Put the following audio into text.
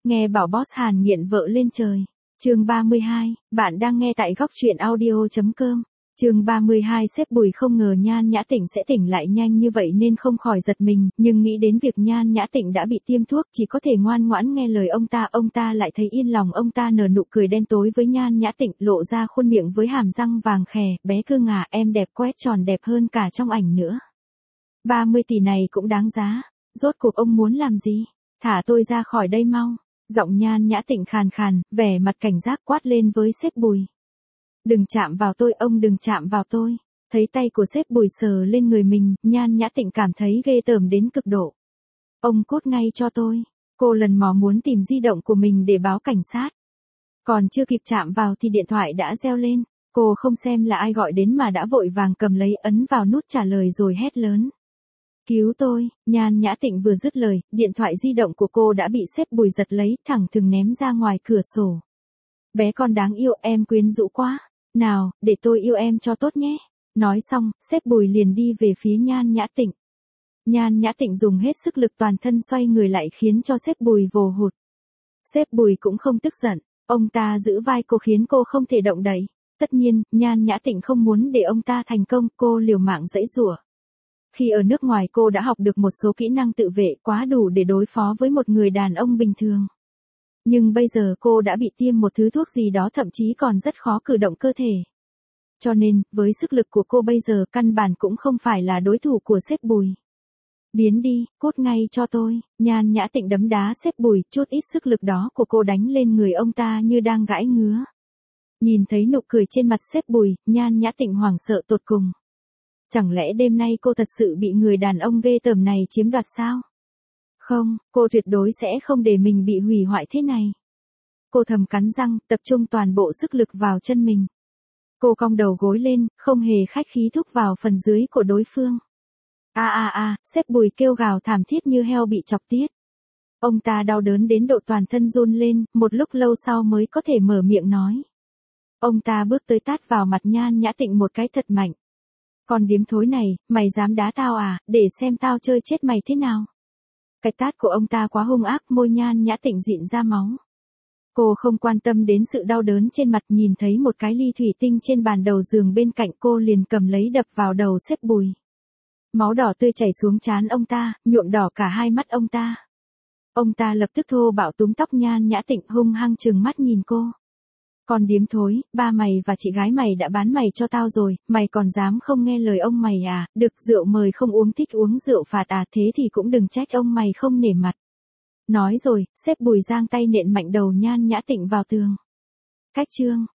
Nghe bảo boss Hàn nghiện vợ lên trời. Chương 32, bạn đang nghe tại góc truyện audio.com. Chương 32 sếp Bùi không ngờ Nhan Nhã Tịnh sẽ tỉnh lại nhanh như vậy nên không khỏi giật mình, nhưng nghĩ đến việc Nhan Nhã Tịnh đã bị tiêm thuốc chỉ có thể ngoan ngoãn nghe lời ông ta lại thấy yên lòng. Ông ta nở nụ cười đen tối với Nhan Nhã Tịnh, lộ ra khuôn miệng với hàm răng vàng khè, bé cưng à, em đẹp quét tròn đẹp hơn cả trong ảnh nữa. 30 tỷ này cũng đáng giá, rốt cuộc ông muốn làm gì? Thả tôi ra khỏi đây mau. Giọng Nhan Nhã Tịnh khàn khàn, vẻ mặt cảnh giác quát lên với sếp Bùi. Đừng chạm vào tôi, ông đừng chạm vào tôi. Thấy tay của sếp Bùi sờ lên người mình, Nhan Nhã Tịnh cảm thấy ghê tởm đến cực độ. Ông cút ngay cho tôi. Cô lần mò muốn tìm di động của mình để báo cảnh sát. Còn chưa kịp chạm vào thì điện thoại đã reo lên. Cô không xem là ai gọi đến mà đã vội vàng cầm lấy ấn vào nút trả lời rồi hét lớn. Cứu tôi, Nhan Nhã Tịnh vừa dứt lời, điện thoại di động của cô đã bị sếp Bùi giật lấy, thẳng thừng ném ra ngoài cửa sổ. Bé con đáng yêu, em quyến rũ quá. Nào, để tôi yêu em cho tốt nhé. Nói xong, sếp Bùi liền đi về phía Nhan Nhã Tịnh. Nhan Nhã Tịnh dùng hết sức lực toàn thân xoay người lại khiến cho sếp Bùi vồ hụt. Sếp Bùi cũng không tức giận, ông ta giữ vai cô khiến cô không thể động đậy. Tất nhiên, Nhan Nhã Tịnh không muốn để ông ta thành công, cô liều mạng giãy giụa. Khi ở nước ngoài cô đã học được một số kỹ năng tự vệ quá đủ để đối phó với một người đàn ông bình thường. Nhưng bây giờ cô đã bị tiêm một thứ thuốc gì đó thậm chí còn rất khó cử động cơ thể. Cho nên, với sức lực của cô bây giờ căn bản cũng không phải là đối thủ của sếp Bùi. Biến đi, cút ngay cho tôi. Nhan Nhã Tịnh đấm đá sếp Bùi, chút ít sức lực đó của cô đánh lên người ông ta như đang gãi ngứa. Nhìn thấy nụ cười trên mặt sếp Bùi, Nhan Nhã Tịnh hoảng sợ tột cùng. Chẳng lẽ đêm nay cô thật sự bị người đàn ông ghê tởm này chiếm đoạt sao? Không, cô tuyệt đối sẽ không để mình bị hủy hoại thế này. Cô thầm cắn răng, tập trung toàn bộ sức lực vào chân mình. Cô cong đầu gối lên, không hề khách khí thúc vào phần dưới của đối phương. Sếp Bùi kêu gào thảm thiết như heo bị chọc tiết. Ông ta đau đớn đến độ toàn thân run lên, một lúc lâu sau mới có thể mở miệng nói. Ông ta bước tới tát vào mặt Nhan Nhã Tịnh một cái thật mạnh. Con điếm thối này, mày dám đá tao à, để xem tao chơi chết mày thế nào. Cái tát của ông ta quá hung ác, môi Nhan Nhã Tịnh dịn ra máu. Cô không quan tâm đến sự đau đớn trên mặt, nhìn thấy một cái ly thủy tinh trên bàn đầu giường bên cạnh, cô liền cầm lấy đập vào đầu sếp Bùi. Máu đỏ tươi chảy xuống trán ông ta, nhuộm đỏ cả hai mắt ông ta. Ông ta lập tức thô bạo túm tóc Nhan Nhã Tịnh, hung hăng trừng mắt nhìn cô. Con điếm thối, ba mày và chị gái mày đã bán mày cho tao rồi, mày còn dám không nghe lời ông mày à, được rượu mời không uống, thích uống rượu phạt à, thế thì cũng đừng trách ông mày không nể mặt. Nói rồi, sếp Bùi giang tay nện mạnh đầu Nhan Nhã Tịnh vào tường. Cách chương.